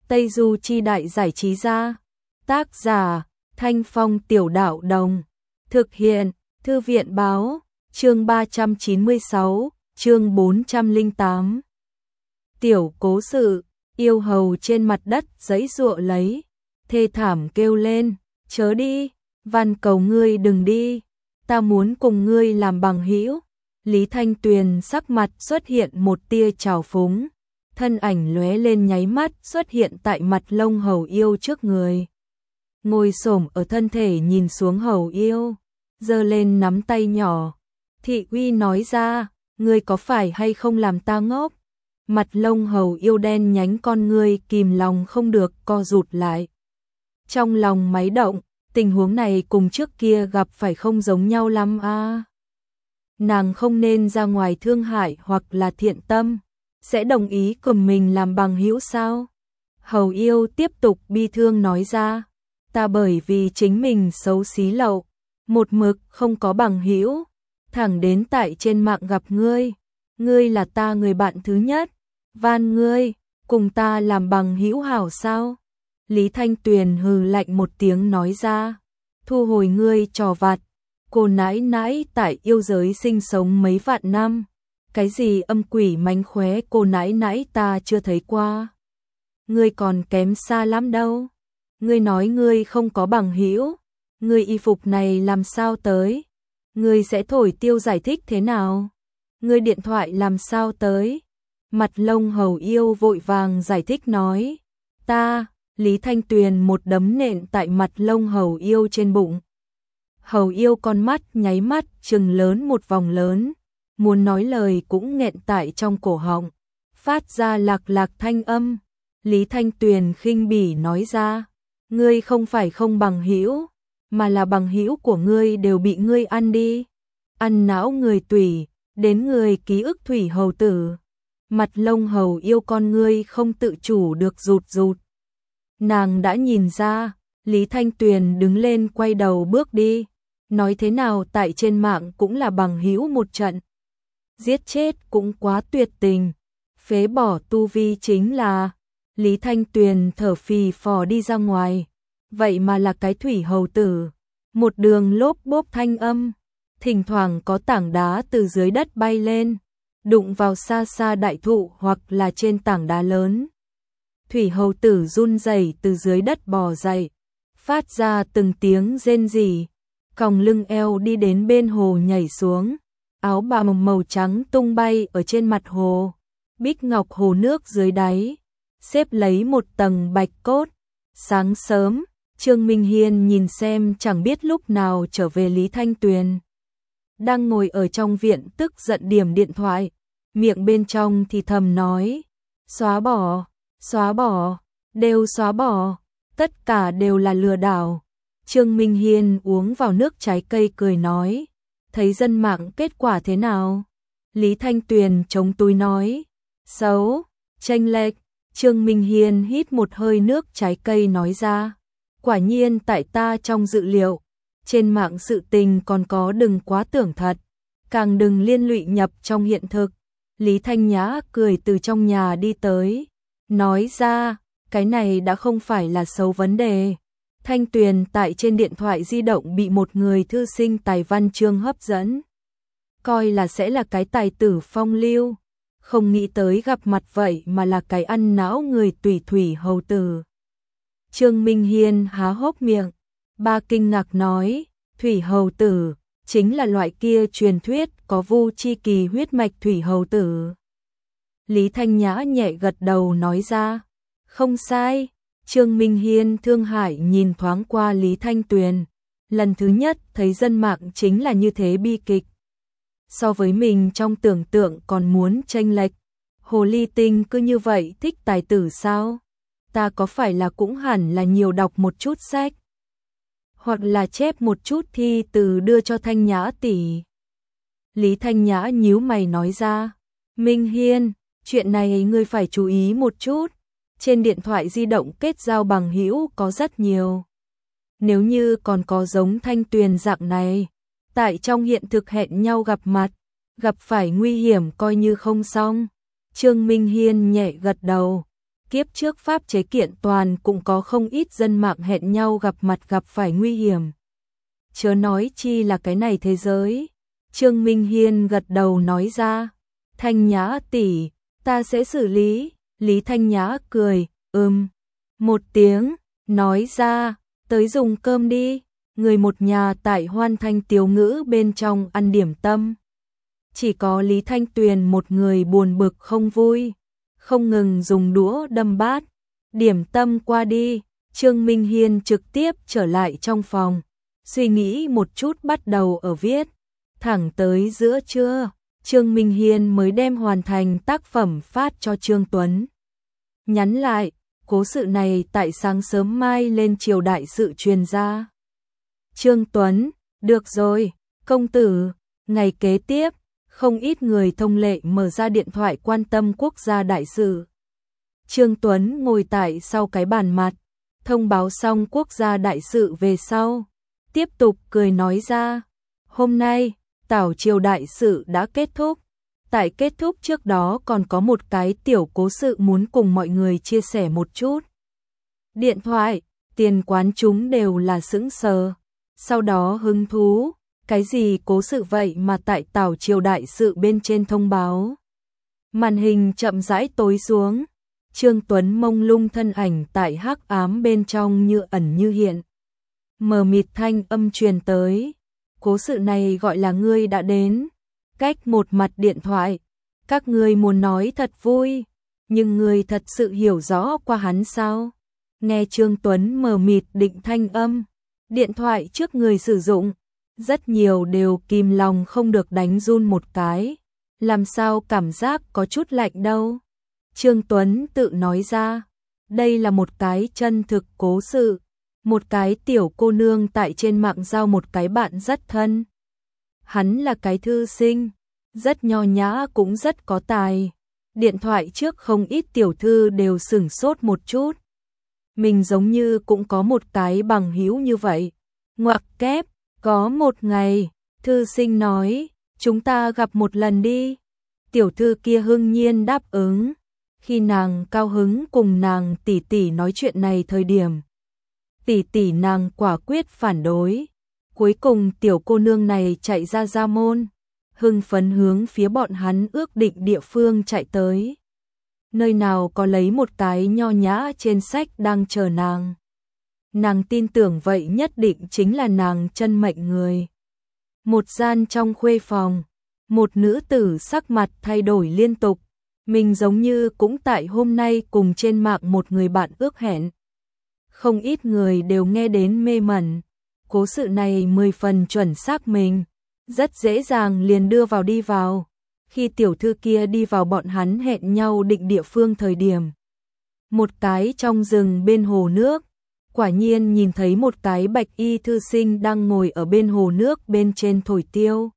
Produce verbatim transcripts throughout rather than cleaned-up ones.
Tây Du Chi Đại Giải Trí Gia. Tác giả Thanh Phong Tiểu Đạo Đồng. Thực hiện Thư viện Báo. Chương ba trăm chín mươi sáu, chương bốn trăm lẻ tám. Tiểu cố sự, yêu hầu trên mặt đất giãy giụa lấy, thê thảm kêu lên, chớ đi, van cầu ngươi đừng đi, ta muốn cùng ngươi làm bằng hữu. Lý Thanh Tuyền sắc mặt xuất hiện một tia trào phúng, thân ảnh lóe lên nháy mắt xuất hiện tại mặt Lông Hầu Yêu trước người. Ngồi xổm ở thân thể nhìn xuống Hầu Yêu, giơ lên nắm tay nhỏ. Thị uy nói ra, ngươi có phải hay không làm ta ngốc? Mặt Lông Hầu Yêu đen nhánh con ngươi kìm lòng không được co rụt lại. Trong lòng máy động, tình huống này cùng trước kia gặp phải không giống nhau lắm a. À. Nàng không nên ra ngoài thương hại hoặc là thiện tâm, sẽ đồng ý cùng mình làm bằng hữu sao? Hầu Yêu tiếp tục bi thương nói ra, ta bởi vì chính mình xấu xí lậu, một mực không có bằng hữu, thẳng đến tại trên mạng gặp ngươi, ngươi là ta người bạn thứ nhất, van ngươi, cùng ta làm bằng hữu hảo sao? Lý Thanh Tuyền hừ lạnh một tiếng nói ra, thu hồi ngươi trò vặt, cô nãi nãi tại yêu giới sinh sống mấy vạn năm, cái gì âm quỷ mánh khóe cô nãi nãi ta chưa thấy qua. Ngươi còn kém xa lắm đâu. Ngươi nói ngươi không có bằng hữu, ngươi y phục này làm sao tới? Ngươi sẽ thổi tiêu giải thích thế nào? Ngươi điện thoại làm sao tới? Mặt Lông Hầu Yêu vội vàng giải thích nói, ta, Lý Thanh Tuyền một đấm nện tại mặt Lông Hầu Yêu trên bụng. Hầu Yêu con mắt nháy mắt trừng lớn một vòng lớn, muốn nói lời cũng nghẹn tại trong cổ họng, phát ra lạc lạc thanh âm. Lý Thanh Tuyền khinh bỉ nói ra, ngươi không phải không bằng hữu, mà là bằng hữu của ngươi đều bị ngươi ăn đi, ăn não người tủy, đến người ký ức thủy hầu tử. Mặt Lông Hầu Yêu con ngươi không tự chủ được rụt rụt. Nàng đã nhìn ra, Lý Thanh Tuyền đứng lên quay đầu bước đi, nói thế nào tại trên mạng cũng là bằng hữu một trận. Giết chết cũng quá tuyệt tình, phế bỏ tu vi chính là. Lý Thanh Tuyền thở phì phò đi ra ngoài, vậy mà là cái thủy hầu tử, một đường lốp bốp thanh âm, thỉnh thoảng có tảng đá từ dưới đất bay lên, đụng vào xa xa đại thụ hoặc là trên tảng đá lớn. Thủy hầu tử run rẩy từ dưới đất bò dậy, phát ra từng tiếng rên rỉ, còng lưng eo đi đến bên hồ nhảy xuống, áo bào màu trắng tung bay ở trên mặt hồ, bích ngọc hồ nước dưới đáy, xếp lấy một tầng bạch cốt. Sáng sớm, Trương Minh Hiên nhìn xem chẳng biết lúc nào trở về Lý Thanh Tuyền. Đang ngồi ở trong viện tức giận điểm điện thoại, miệng bên trong thì thầm nói, xóa bỏ, xóa bỏ, đều xóa bỏ, tất cả đều là lừa đảo. Trương Minh Hiên uống vào nước trái cây cười nói, thấy dân mạng kết quả thế nào? Lý Thanh Tuyền chống túi nói, xấu, chênh lệch. Trương Minh Hiên hít một hơi nước trái cây nói ra, quả nhiên tại ta trong dự liệu, trên mạng sự tình còn có đừng quá tưởng thật, càng đừng liên lụy nhập trong hiện thực. Lý Thanh Nhã cười từ trong nhà đi tới, nói ra, cái này đã không phải là xấu vấn đề. Thanh Tuyền tại trên điện thoại di động bị một người thư sinh tài văn chương hấp dẫn, coi là sẽ là cái tài tử phong lưu. Không nghĩ tới gặp mặt vậy mà là cái ăn não người tùy thủy hầu tử. Trương Minh Hiên há hốc miệng, ba kinh ngạc nói, thủy hầu tử, chính là loại kia truyền thuyết có vu chi kỳ huyết mạch thủy hầu tử. Lý Thanh Nhã nhẹ gật đầu nói ra, không sai. Trương Minh Hiên thương hại nhìn thoáng qua Lý Thanh Tuyền, lần thứ nhất thấy dân mạng chính là như thế bi kịch. So với mình trong tưởng tượng còn muốn chênh lệch, hồ ly tinh cứ như vậy thích tài tử sao? Ta có phải là cũng hẳn là nhiều đọc một chút sách, hoặc là chép một chút thi từ đưa cho Thanh Nhã tỷ. Lý Thanh Nhã nhíu mày nói ra, Minh Hiên, chuyện này ngươi phải chú ý một chút, trên điện thoại di động kết giao bằng hữu có rất nhiều. Nếu như còn có giống Thanh Tuyền dạng này, tại trong hiện thực hẹn nhau gặp mặt, gặp phải nguy hiểm coi như không xong. Trương Minh Hiên nhẹ gật đầu, Kiếp trước pháp chế kiện toàn cũng có không ít dân mạng hẹn nhau gặp mặt gặp phải nguy hiểm. Chớ nói chi là cái này thế giới. Trương Minh Hiên gật đầu nói ra. Thanh Nhã tỷ, ta sẽ xử lý. Lý Thanh Nhã cười, ừm. Một tiếng, nói ra, tới dùng cơm đi. Người một nhà tại Hoan Thanh Tiếu Ngữ bên trong ăn điểm tâm. Chỉ có Lý Thanh Tuyền một người buồn bực không vui, không ngừng dùng đũa đâm bát. Điểm tâm qua đi, Trương Minh Hiên trực tiếp trở lại trong phòng, suy nghĩ một chút bắt đầu ở viết. Thẳng tới giữa trưa, Trương Minh Hiên mới đem hoàn thành tác phẩm phát cho Trương Tuấn. Nhắn lại, cố sự này tại sáng sớm mai lên triều đại sự truyền ra. Trương Tuấn, được rồi, công tử. Ngày kế tiếp, không ít người thông lệ mở ra điện thoại quan tâm quốc gia đại sự. Trương Tuấn ngồi tại sau cái bàn mặt, thông báo xong quốc gia đại sự về sau, tiếp tục cười nói ra, hôm nay, tảo triều đại sự đã kết thúc. Tại kết thúc trước đó còn có một cái tiểu cố sự muốn cùng mọi người chia sẻ một chút. Điện thoại, tiền quán chúng đều là sững sờ. Sau đó hứng thú, cái gì cố sự vậy mà tại tảo triều đại sự bên trên thông báo. Màn hình chậm rãi tối xuống, Trương Tuấn mông lung thân ảnh tại hắc ám bên trong như ẩn như hiện. Mờ mịt thanh âm truyền tới, cố sự này gọi là ngươi đã đến. Cách một mặt điện thoại, các ngươi muốn nói thật vui, nhưng ngươi thật sự hiểu rõ qua hắn sao? Nghe Trương Tuấn mờ mịt định thanh âm, điện thoại trước người sử dụng, rất nhiều đều kìm lòng không được đánh run một cái, làm sao cảm giác có chút lạnh đâu. Trương Tuấn tự nói ra, đây là một cái chân thực cố sự, một cái tiểu cô nương tại trên mạng giao một cái bạn rất thân. Hắn là cái thư sinh, rất nho nhã cũng rất có tài. Điện thoại trước không ít tiểu thư đều sửng sốt một chút. Mình giống như cũng có một cái bằng hữu như vậy. Ngoặc kép, có một ngày, thư sinh nói, chúng ta gặp một lần đi. Tiểu thư kia hưng nhiên đáp ứng. Khi nàng cao hứng cùng nàng tỷ tỷ nói chuyện này thời điểm, tỷ tỷ nàng quả quyết phản đối. Cuối cùng tiểu cô nương này chạy ra gia môn, hưng phấn hướng phía bọn hắn ước định địa phương chạy tới. Nơi nào có lấy một cái nho nhã trên sách đang chờ nàng. Nàng tin tưởng vậy nhất định chính là nàng chân mệnh người. Một gian trong khuê phòng, một nữ tử sắc mặt thay đổi liên tục. Mình giống như cũng tại hôm nay cùng trên mạng một người bạn ước hẹn. Không ít người đều nghe đến mê mẩn. Cố sự này mười phần chuẩn xác mình, rất dễ dàng liền đưa vào đi vào. Khi tiểu thư kia đi vào bọn hắn hẹn nhau định địa phương thời điểm. Một cái trong rừng bên hồ nước, quả nhiên nhìn thấy một cái bạch y thư sinh đang ngồi ở bên hồ nước bên trên thổi tiêu.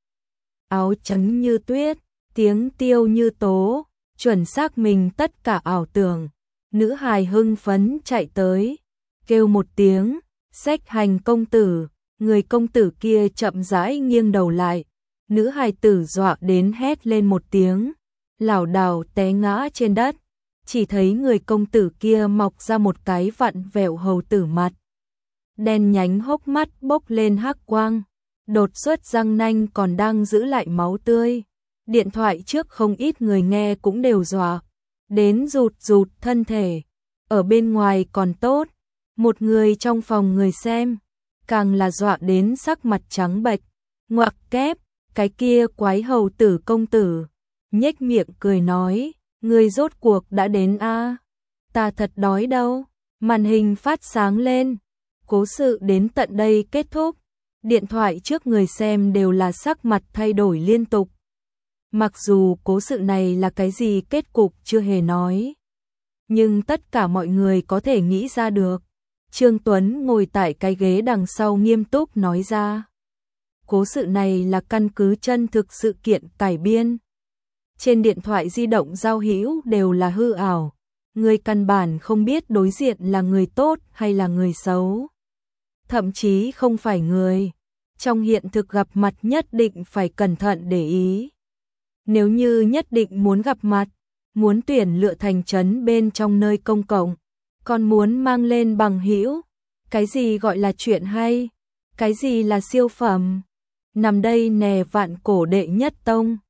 Áo trắng như tuyết, tiếng tiêu như tố, chuẩn xác mình tất cả ảo tưởng. Nữ hài hưng phấn chạy tới, kêu một tiếng, xách hành công tử. Người công tử kia chậm rãi nghiêng đầu lại, nữ hài tử dọa đến hét lên một tiếng, lảo đảo té ngã trên đất, chỉ thấy người công tử kia mọc ra một cái vặn vẹo hầu tử mặt. Đen nhánh hốc mắt bốc lên hắc quang, đột xuất răng nanh còn đang giữ lại máu tươi. Điện thoại trước không ít người nghe cũng đều dọa, đến rụt rụt thân thể, ở bên ngoài còn tốt, một người trong phòng người xem. Càng là dọa đến sắc mặt trắng bệch, ngoặc kép, cái kia quái hầu tử công tử, nhếch miệng cười nói, người rốt cuộc đã đến a, à? Ta thật đói đâu. Màn hình phát sáng lên, cố sự đến tận đây kết thúc, điện thoại trước người xem đều là sắc mặt thay đổi liên tục. Mặc dù cố sự này là cái gì kết cục chưa hề nói, nhưng tất cả mọi người có thể nghĩ ra được. Trương Tuấn ngồi tại cái ghế đằng sau nghiêm túc nói ra. Cố sự này là căn cứ chân thực sự kiện cải biên. Trên điện thoại di động giao hữu đều là hư ảo. Người căn bản không biết đối diện là người tốt hay là người xấu. Thậm chí không phải người. Trong hiện thực gặp mặt nhất định phải cẩn thận để ý. Nếu như nhất định muốn gặp mặt, muốn tuyển lựa thành trấn bên trong nơi công cộng, còn muốn mang lên bằng hữu. Cái gì gọi là chuyện hay? Cái gì là siêu phẩm? Nằm đây nè vạn cổ đệ nhất tông.